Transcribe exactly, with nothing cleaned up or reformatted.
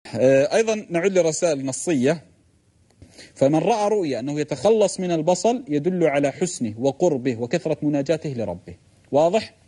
أيضا نعود لرسائل نصية. فمن رأى رؤيا أنه يتخلص من البصل يدل على حسنه وقربه وكثرة مناجاته لربه. واضح؟